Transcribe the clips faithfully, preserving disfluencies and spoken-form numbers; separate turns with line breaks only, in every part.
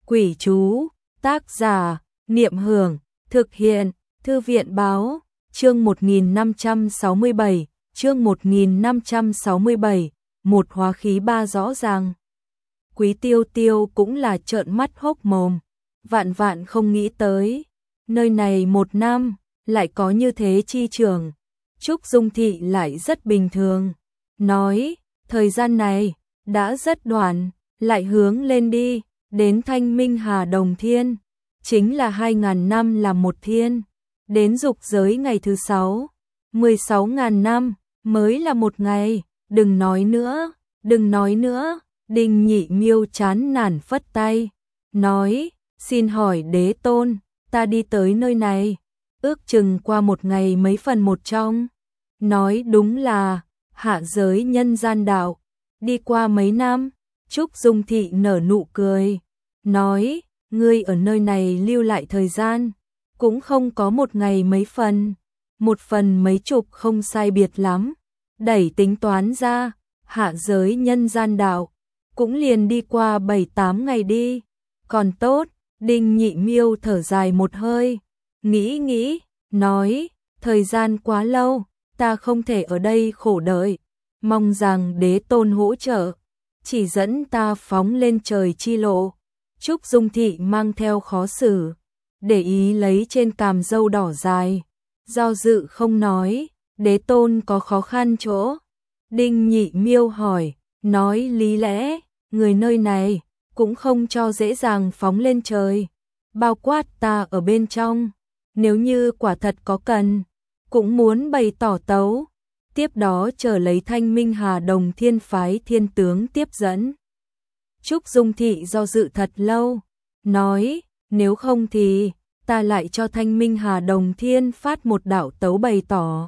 Quỷ chú, tác giả, Niệm Hưởng, thực hiện, Thư viện báo, chương một nghìn năm trăm sáu mươi bảy, chương một nghìn năm trăm sáu mươi bảy, một hóa khí ba rõ ràng. Quý Tiêu Tiêu cũng là trợn mắt hốc mồm, vạn vạn không nghĩ tới, nơi này một năm, lại có như thế chi trường. Trúc Dung Thị lại rất bình thường, nói, thời gian này, đã rất đoạn, lại hướng lên đi, đến Thanh Minh Hà Đồng Thiên, chính là hai ngàn năm là một thiên, đến dục giới ngày thứ sáu, mười sáu ngàn năm, mới là một ngày, đừng nói nữa, đừng nói nữa, Đinh Nhị Miêu chán nản phất tay, nói, xin hỏi đế tôn, ta đi tới nơi này, ước chừng qua một ngày mấy phần một trong, nói đúng là, hạ giới nhân gian đạo, đi qua mấy năm, Trúc Dung Thị nở nụ cười, nói, ngươi ở nơi này lưu lại thời gian, cũng không có một ngày mấy phần, một phần mấy chục không sai biệt lắm, đẩy tính toán ra, hạ giới nhân gian đạo, cũng liền đi qua bảy tám ngày đi, còn tốt, Đinh Nhị Miêu thở dài một hơi, nghĩ nghĩ, nói, thời gian quá lâu, ta không thể ở đây khổ đợi, mong rằng đế tôn hỗ trợ, chỉ dẫn ta phóng lên trời chi lộ. Trúc Dung Thị mang theo khó xử, để ý lấy trên cằm râu đỏ dài, do dự không nói, đế tôn có khó khăn chỗ. Đinh Nhị Miêu hỏi, nói lý lẽ, người nơi này cũng không cho dễ dàng phóng lên trời, bao quát ta ở bên trong, nếu như quả thật có cần, cũng muốn bày tỏ tấu, tiếp đó chờ lấy Thanh Minh Hà Đồng Thiên phái thiên tướng tiếp dẫn. Trúc Dung Thị do dự thật lâu, nói, nếu không thì, ta lại cho Thanh Minh Hà Đồng Thiên phát một đạo tấu bày tỏ.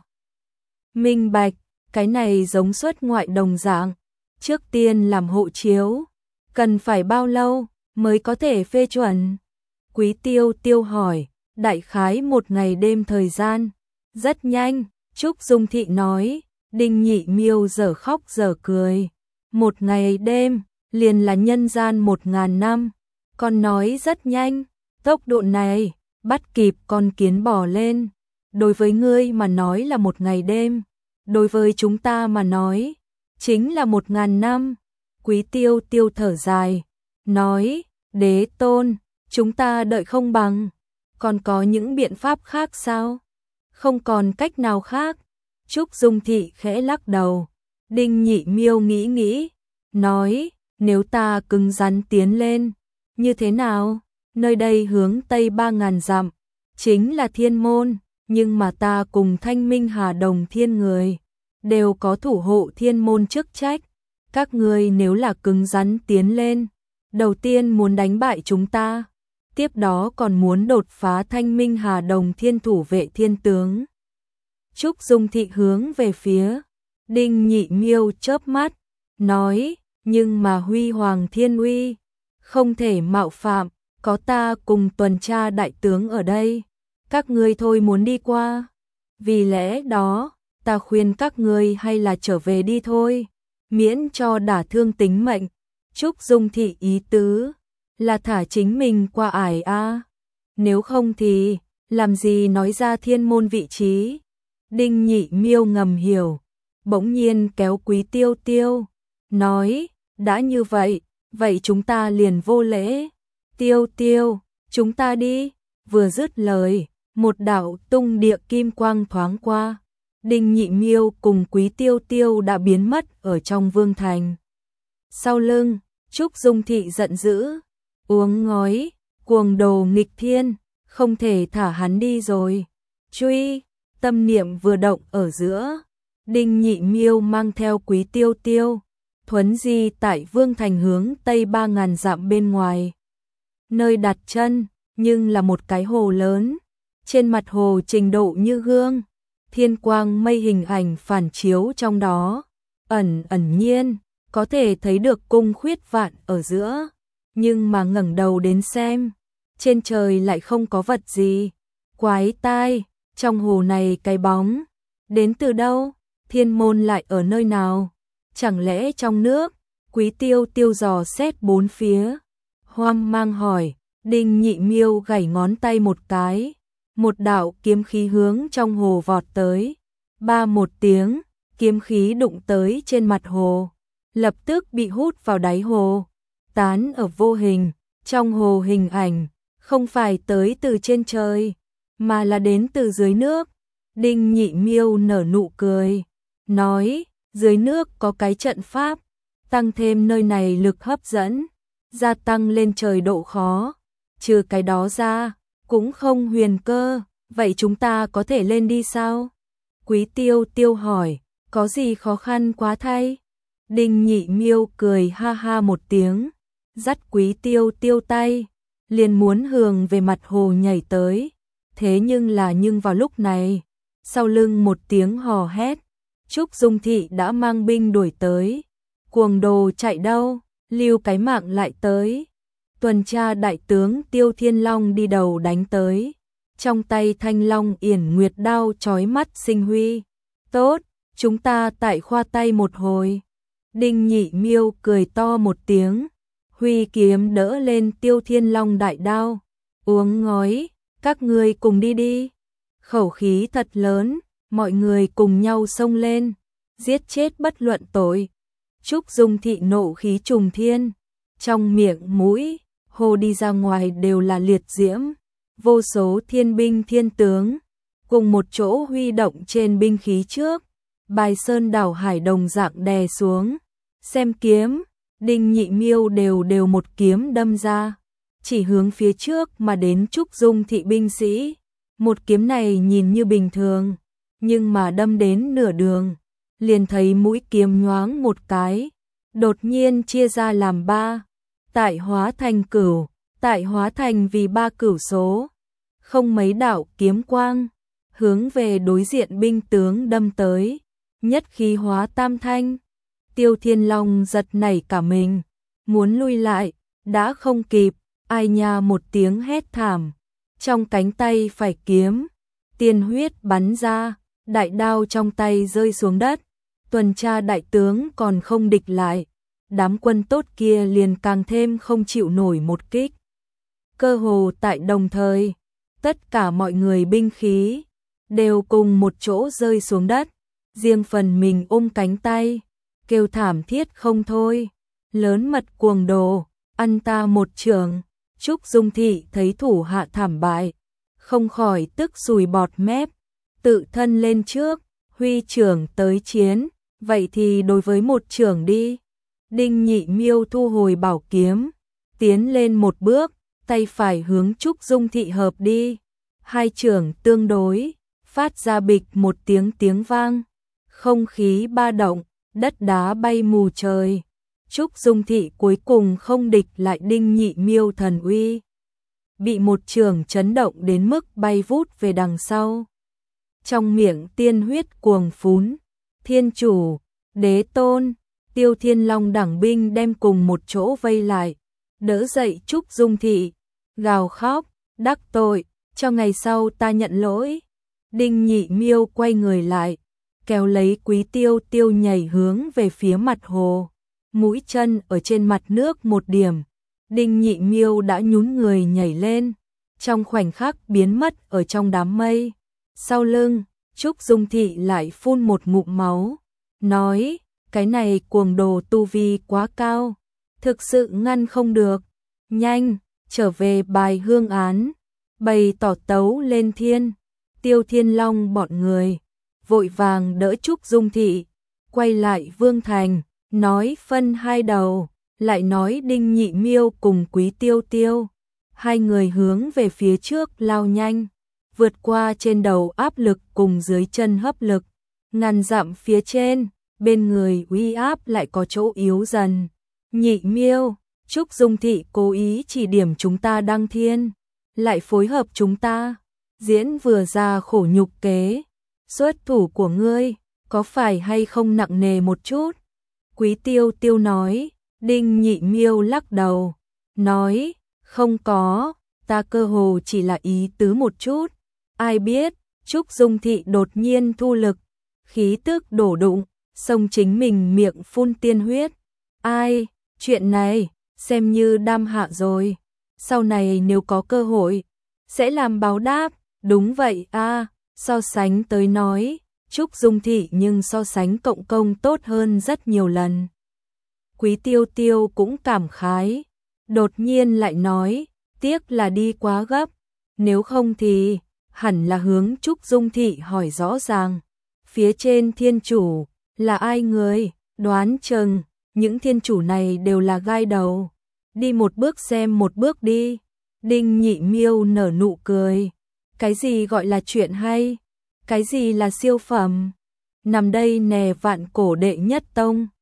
Minh bạch, cái này giống xuất ngoại đồng dạng, trước tiên làm hộ chiếu, cần phải bao lâu mới có thể phê chuẩn? Quý Tiêu Tiêu hỏi, đại khái một ngày đêm thời gian, rất nhanh, Trúc Dung Thị nói, Đinh Nhị Miêu giờ khóc giờ cười, một ngày đêm, liền là nhân gian một ngàn năm, con nói rất nhanh, tốc độ này, bắt kịp con kiến bò lên, đối với ngươi mà nói là một ngày đêm, đối với chúng ta mà nói, chính là một ngàn năm. Quý Tiêu Tiêu thở dài, nói, đế tôn, chúng ta đợi không bằng, còn có những biện pháp khác sao? Không còn cách nào khác. Trúc Dung Thị khẽ lắc đầu, Đinh Nhị Miêu nghĩ nghĩ, nói, nếu ta cứng rắn tiến lên, như thế nào? Nơi đây hướng tây ba ngàn dặm, chính là thiên môn, nhưng mà ta cùng Thanh Minh Hà Đồng Thiên người, đều có thủ hộ thiên môn chức trách, các người nếu là cứng rắn tiến lên, đầu tiên muốn đánh bại chúng ta, tiếp đó còn muốn đột phá Thanh Minh Hà Đồng Thiên thủ vệ thiên tướng. Trúc Dung Thị hướng về phía Đinh Nhị Miêu chớp mắt, nói, nhưng mà huy hoàng thiên uy, không thể mạo phạm, có ta cùng tuần tra đại tướng ở đây, các ngươi thôi muốn đi qua. Vì lẽ đó, ta khuyên các ngươi hay là trở về đi thôi, miễn cho đả thương tính mệnh. Trúc Dung Thị ý tứ là thả chính mình qua ải a, nếu không thì làm gì nói ra thiên môn vị trí. Đinh Nhị Miêu ngầm hiểu, bỗng nhiên kéo Quý Tiêu Tiêu, nói, đã như vậy, vậy chúng ta liền vô lễ. Tiêu Tiêu, chúng ta đi. Vừa dứt lời, một đạo tung địa kim quang thoáng qua, Đinh Nhị Miêu cùng Quý Tiêu Tiêu đã biến mất ở trong vương thành. Sau lưng, Trúc Dung Thị giận dữ, uống ngói, cuồng đồ nghịch thiên, không thể thả hắn đi rồi. Truy, tâm niệm vừa động ở giữa, Đinh Nhị Miêu mang theo Quý Tiêu Tiêu, thuấn di tại vương thành hướng tây ba ngàn dặm bên ngoài. Nơi đặt chân, nhưng là một cái hồ lớn, trên mặt hồ trình độ như gương, thiên quang mây hình ảnh phản chiếu trong đó, ẩn ẩn nhiên, có thể thấy được cung khuyết vạn ở giữa, nhưng mà ngẩng đầu đến xem, trên trời lại không có vật gì. Quái tai, trong hồ này cái bóng, đến từ đâu? Thiên môn lại ở nơi nào? Chẳng lẽ trong nước? Quý Tiêu Tiêu dò xét bốn phía, hoang mang hỏi. Đinh Nhị Miêu gảy ngón tay một cái, một đạo kiếm khí hướng trong hồ vọt tới. Ba một tiếng, kiếm khí đụng tới trên mặt hồ, lập tức bị hút vào đáy hồ, tán ở vô hình. Trong hồ hình ảnh không phải tới từ trên trời, mà là đến từ dưới nước. Đinh Nhị Miêu nở nụ cười, nói, dưới nước có cái trận pháp, tăng thêm nơi này lực hấp dẫn, gia tăng lên trời độ khó. Trừ cái đó ra, cũng không huyền cơ, vậy chúng ta có thể lên đi sao? Quý Tiêu Tiêu hỏi, có gì khó khăn quá thay? Đinh Nhị Miêu cười ha ha một tiếng, dắt Quý Tiêu Tiêu tay, liền muốn hướng về mặt hồ nhảy tới. Thế nhưng là nhưng vào lúc này, sau lưng một tiếng hò hét, Trúc Dung Thị đã mang binh đuổi tới. Cuồng đồ chạy đâu, lưu cái mạng lại tới. Tuần tra đại tướng Tiêu Thiên Long đi đầu đánh tới, trong tay Thanh Long Yển Nguyệt đao chói mắt sinh huy. Tốt, chúng ta tại khoa tay một hồi. Đinh Nhị Miêu cười to một tiếng, huy kiếm đỡ lên Tiêu Thiên Long đại đao, uống ngói, các ngươi cùng đi đi. Khẩu khí thật lớn, mọi người cùng nhau xông lên, giết chết bất luận tội. Trúc Dung Thị nộ khí trùng thiên, trong miệng mũi, hồ đi ra ngoài đều là liệt diễm, vô số thiên binh thiên tướng, cùng một chỗ huy động trên binh khí trước, bài sơn đảo hải đồng dạng đè xuống. Xem kiếm, Đinh Nhị Miêu đều đều một kiếm đâm ra, chỉ hướng phía trước mà đến Trúc Dung Thị binh sĩ. Một kiếm này nhìn như bình thường, nhưng mà đâm đến nửa đường, liền thấy mũi kiếm nhoáng một cái, đột nhiên chia ra làm ba, tại hóa thành cửu, tại hóa thành vì ba cửu số, không mấy đạo kiếm quang, hướng về đối diện binh tướng đâm tới, nhất khí hóa tam thanh. Tiêu Thiên Long giật nảy cả mình, muốn lui lại, đã không kịp, ai nha một tiếng hét thảm, trong cánh tay phải kiếm, tiên huyết bắn ra, đại đao trong tay rơi xuống đất. Tuần tra đại tướng còn không địch lại, đám quân tốt kia liền càng thêm không chịu nổi một kích. Cơ hồ tại đồng thời, tất cả mọi người binh khí đều cùng một chỗ rơi xuống đất, riêng phần mình ôm cánh tay, kêu thảm thiết không thôi. Lớn mật cuồng đồ, ăn ta một chưởng. Trúc Dung Thị thấy thủ hạ thảm bại, không khỏi tức sùi bọt mép, tự thân lên trước, huy chưởng tới chiến, vậy thì đối với một chưởng đi. Đinh Nhị Miêu thu hồi bảo kiếm, tiến lên một bước, tay phải hướng Trúc Dung Thị hợp đi. Hai chưởng tương đối, phát ra bịch một tiếng tiếng vang, không khí ba động, đất đá bay mù trời. Trúc Dung Thị cuối cùng không địch lại Đinh Nhị Miêu thần uy, bị một chưởng chấn động đến mức bay vút về đằng sau. Trong miệng tiên huyết cuồng phún, thiên chủ, đế tôn, Tiêu Thiên Long đẳng binh đem cùng một chỗ vây lại, đỡ dậy Trúc Dung Thị, gào khóc, đắc tội, cho ngày sau ta nhận lỗi. Đinh Nhị Miêu quay người lại, kéo lấy Quý Tiêu Tiêu nhảy hướng về phía mặt hồ, mũi chân ở trên mặt nước một điểm, Đinh Nhị Miêu đã nhún người nhảy lên, trong khoảnh khắc biến mất ở trong đám mây. Sau lưng, Trúc Dung Thị lại phun một ngụm máu, nói, cái này cuồng đồ tu vi quá cao, thực sự ngăn không được, nhanh, trở về bài hương án, bày tỏ tấu lên thiên. Tiêu Thiên Long bọn người, vội vàng đỡ Trúc Dung Thị, quay lại Vương Thành, nói phân hai đầu, lại nói Đinh Nhị Miêu cùng Quý Tiêu Tiêu, hai người hướng về phía trước lao nhanh, vượt qua trên đầu áp lực cùng dưới chân hấp lực, ngàn dặm phía trên, bên người uy áp lại có chỗ yếu dần. Nhị Miêu, Trúc Dung Thị cố ý chỉ điểm chúng ta đăng thiên, lại phối hợp chúng ta, diễn vừa ra khổ nhục kế, xuất thủ của ngươi, có phải hay không nặng nề một chút? Quý Tiêu Tiêu nói. Đinh Nhị Miêu lắc đầu, nói, không có, ta cơ hồ chỉ là ý tứ một chút. Ai biết, Trúc Dung Thị đột nhiên thu lực, khí tức đổ đụng, xông chính mình miệng phun tiên huyết. Ai, chuyện này, xem như đam hạ rồi. Sau này nếu có cơ hội, sẽ làm báo đáp. Đúng vậy a, so sánh tới nói, Trúc Dung Thị nhưng so sánh Cộng Công tốt hơn rất nhiều lần. Quý Tiêu Tiêu cũng cảm khái, đột nhiên lại nói, tiếc là đi quá gấp, nếu không thì hẳn là hướng Trúc Dung Thị hỏi rõ ràng. Phía trên thiên chủ là ai người, đoán chừng những thiên chủ này đều là gai đầu. Đi một bước xem một bước đi. Đinh Nhị Miêu nở nụ cười. Cái gì gọi là chuyện hay? Cái gì là siêu phẩm? Nằm đây nè vạn cổ đệ nhất tông.